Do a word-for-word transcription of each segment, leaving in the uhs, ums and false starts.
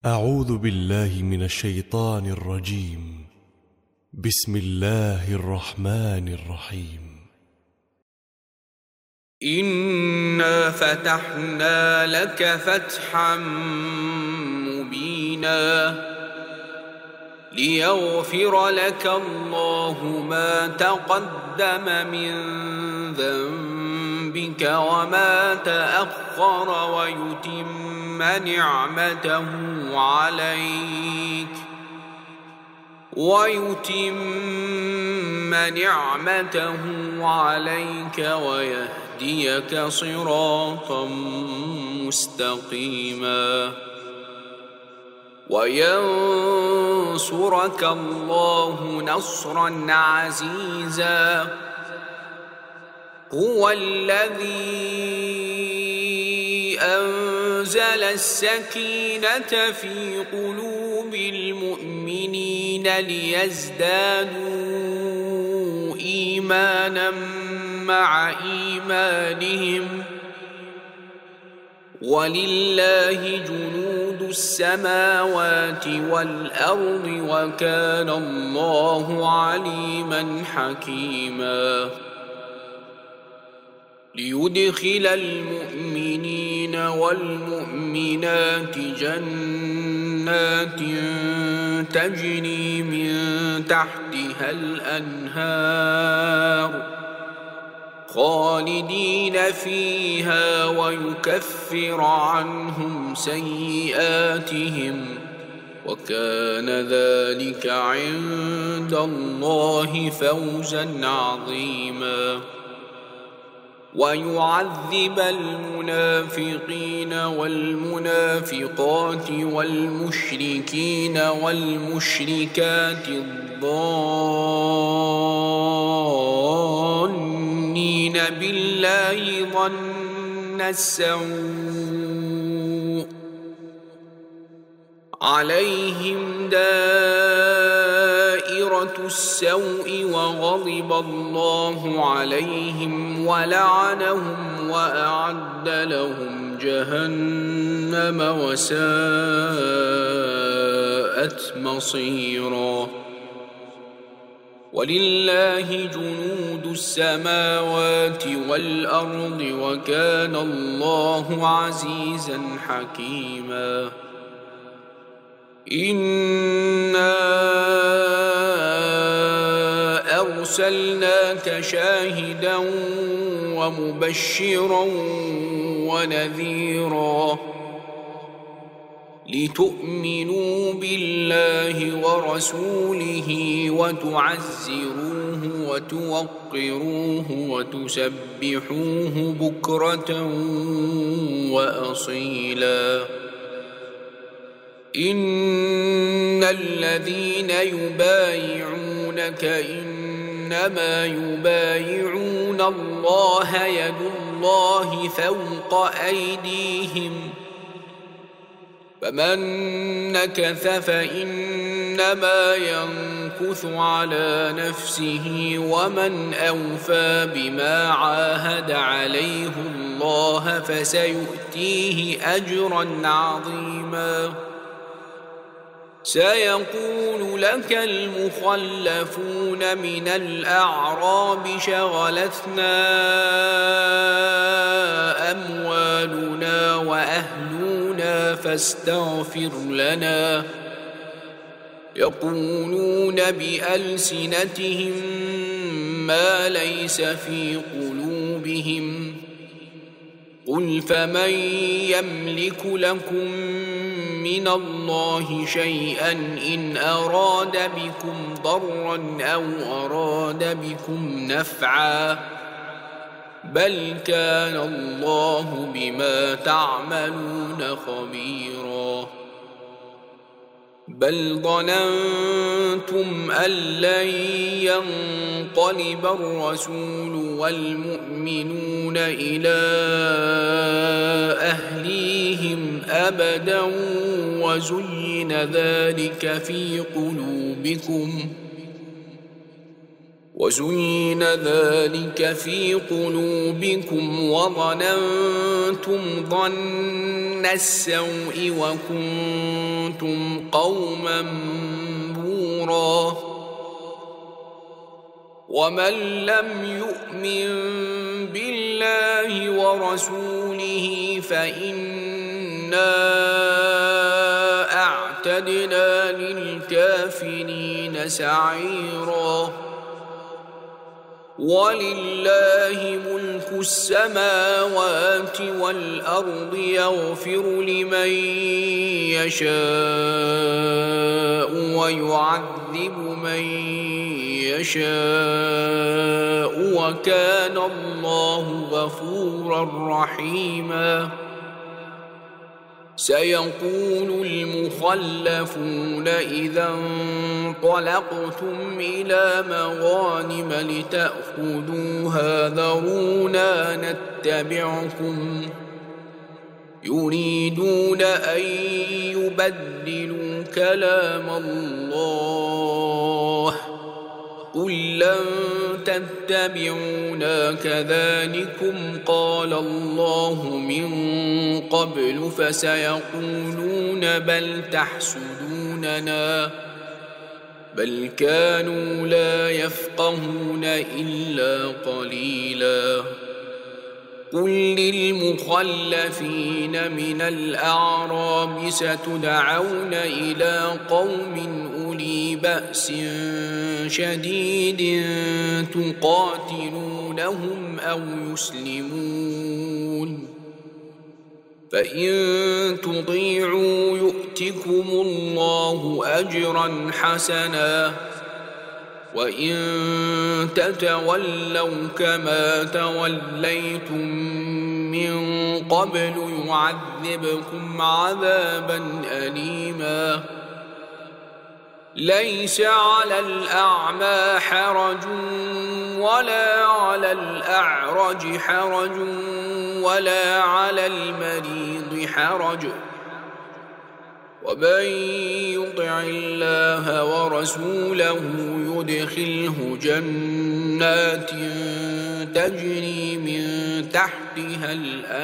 أعوذ بالله من الشيطان الرجيم. بسم الله الرحمن الرحيم. إنا فتحنا لك فتحا مبينا ليغفر لك الله ما تقدم من ذنبك وما تأخر ويتم نعمته عليك ويتم نعمته عليك ويهديك صراطا مستقيما وينصرك الله نصرا عزيزا. هو الذي أنزل السكينة في قلوب المؤمنين ليزدادوا إيمانا مع إيمانهم ولله جنود السماوات والأرض وكان الله عليما حكيما. ليدخل المؤمنين والمؤمنات جنات تجري من تحتها الأنهار خالدين فيها ويكفر عنهم سيئاتهم وكان ذلك عند الله فوزا عظيما. ويعذب المنافقين والمنافقات والمشركين والمشركات الظانين بالله ظن السوء عليهم دائرة السوء وغضب الله عليهم ولعنهم وأعد لهم جهنم وساءت مصيرا. ولله جنود السماوات والأرض وكان الله عزيزا حكيما. إنا أرسلناك شاهدا ومبشرا ونذيرا لتؤمنوا بالله ورسوله وتعزروه وتوقروه وتسبحوه بكرة وأصيلا. إن الذين يبايعونك إنما يبايعون الله يد الله فوق أيديهم فمن نكث فإنما ينكث على نفسه ومن أوفى بما عاهد عليه الله فسيؤتيه أجرا عظيما. سيقول لك المخلفون من الأعراب شغلتنا أموالنا وأهلنا فاستغفر لنا يقولون بألسنتهم ما ليس في قلوبهم قل فمن يملك لكم من الله شيئا إن أراد بكم ضرا أو أراد بكم نفعا بل كان الله بما تعملون خبيرا. بل ظننتم أن لن ينقلب الرسول والمؤمنون إلى أهليهم أبدا وزين ذلك في قلوبكم وزين ذلك في قلوبكم وظننتم ظن السوء وكنتم قوما بورا ومن لم يؤمن بالله ورسوله فإنا أعتدنا للكافرين سعيرا ولله ملك السماوات والأرض يغفر لمن يشاء ويعذب من يشاء وكان الله غفورا رحيما سيقول المخلفون إذا انطلقتم إلى مغانم لتأخذوها ذرونا نتبعكم يريدون أن يبدلوا كلام الله قل لن تتبعونا كذلكم قال الله من قبل فسيقولون بل تحسدوننا بل كانوا لا يفقهون إلا قليلا قل للمخلفين من الأعراب ستدعون إلى قوم أولي بأس شديد تقاتلونهم أو يسلمون فإن تطيعوا يؤتكم الله أجرا حسنا وإن تتولوا كما توليتم من قبل يعذبكم عذابا أليما ليس على الأعمى حرج ولا على الأعرج حرج ولا على المريض حرج ومن يطع الله ورسوله يدخله جنات تجري من تحتها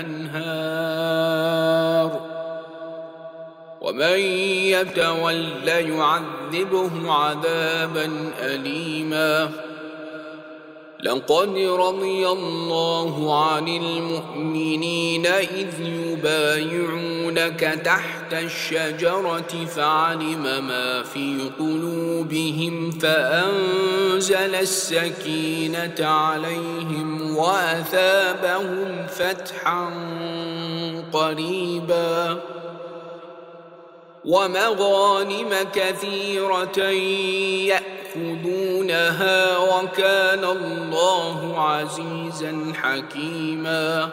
الأنهار ومن يتول يعذبه عذابا أليما لقد رضي الله عن المؤمنين إذ يبايعونك تحت الشجرة فعلم ما في قلوبهم فأنزل السكينة عليهم وأثابهم فتحا قريبا ومغانم كثيرة يأخذونها وكان الله عزيزا حكيما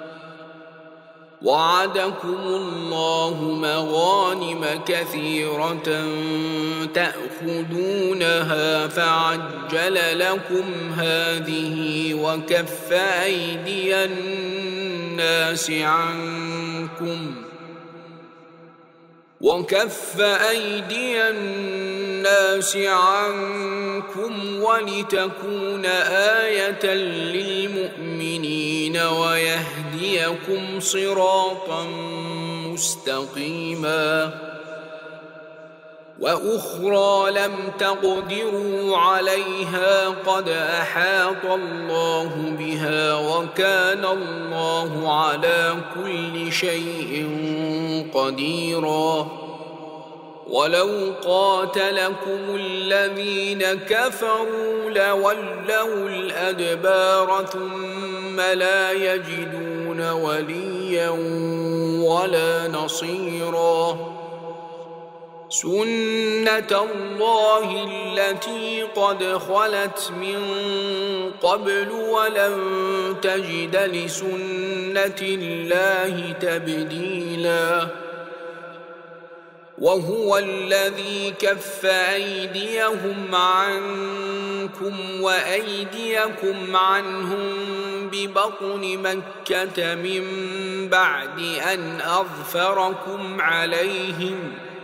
وعدكم الله مغانم كثيرة تأخذونها فعجل لكم هذه وكف أيدي الناس عنكم وكف أيدي الناس عنكم ولتكون آية للمؤمنين ويهديكم صراطا مستقيما وأخرى لم تقدروا عليها قد أحاط الله بها وكان الله على كل شيء قديرا ولو قاتلكم الذين كفروا لولوا الأدبار ثم لا يجدون وليا ولا نصيرا سنة الله التي قد خلت من قبل ولن تجد لسنة الله تبديلا وهو الذي كف أيديهم عنكم وأيديكم عنهم ببطن مكة من بعد أن أظفركم عليهم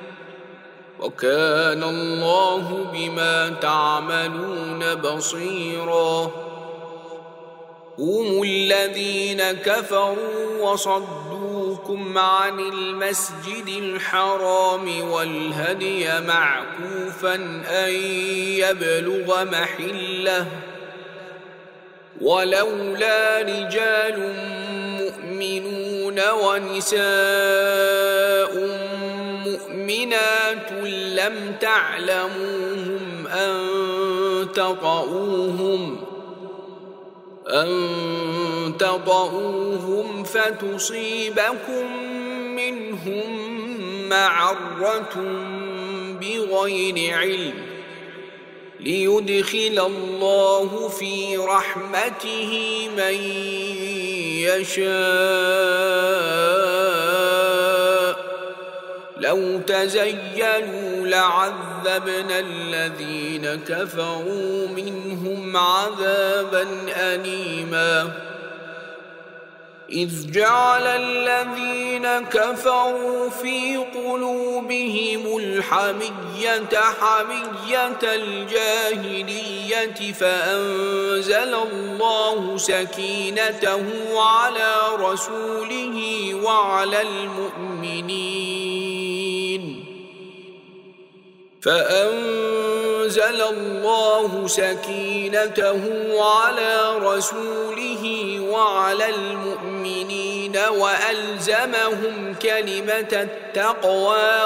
وكان الله بما تعملون بصيرا هم الذين كفروا وصدوكم عن المسجد الحرام والهدي معكوفا أن يبلغ محله ولولا رجال مؤمنون ونساء مؤمنات لم تعلموهم أن تطؤوهم أن تطؤوهم فتصيبكم منهم معرة بغير علم ليدخل الله في رحمته من يشاء لو تزيلوا لعذبنا الذين كفروا منهم عذابا أليما إذ جعل الذين كفروا في قلوبهم الحمية حمية الجاهلية فأنزل الله سكينته على رسوله وعلى المؤمنين فأنزل الله سكينته على رسوله وعلى المؤمنين وألزمهم كلمة التقوى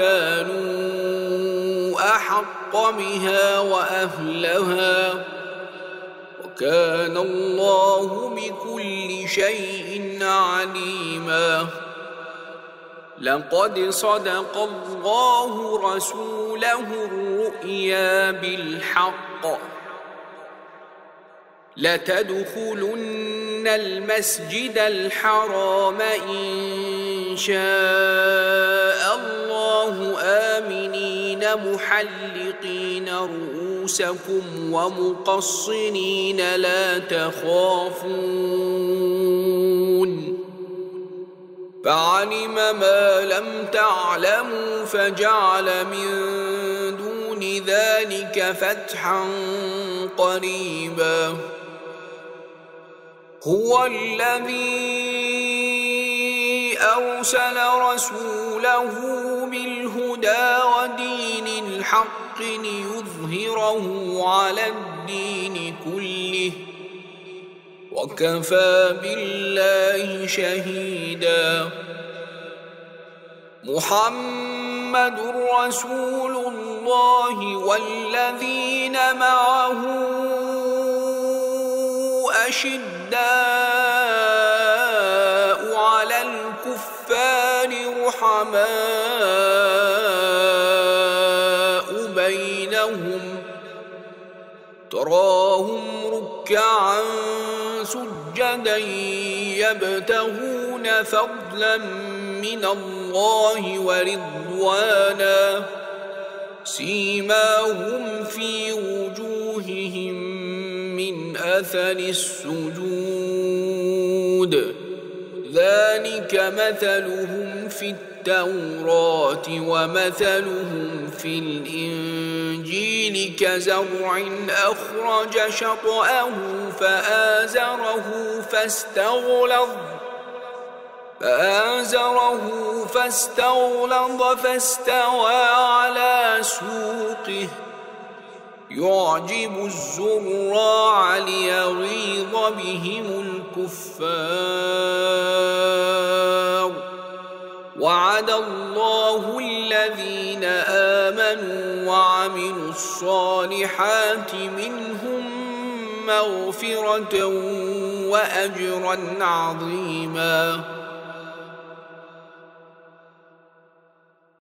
وكانوا أحق بها وأهلها وكان الله بكل شيء عليما لقد صدق الله رسوله الرؤيا بالحق لتدخلن المسجد الحرام إن شاء الله آمنين محلقين رؤوسكم ومقصرين لا تخافون فعلم ما لم تعلموا فجعل من دون ذلك فتحا قريبا هو الذي أرسل رسوله بالهدى ودين الحق ليظهره على الدين كله وكفى بالله شهيدا محمد رسول الله والذين معه أشداء على الكفار رحماء بينهم تراهم ركعا سجدا يبتغون فضلا من الله ورضوانا سيماهم في وجوههم من أثر السجود ذلك مثلهم في التوراة ومثلهم في الإنجيل كزرع أخرج شطأه فآزره فاستغلظ فآزره فاستغلظ فاستوى على سوقه يعجب الزراع ليغيظ بهم الكفار وعد الله الذين آمنوا وعملوا الصالحات منهم مغفرة وأجرا عظيما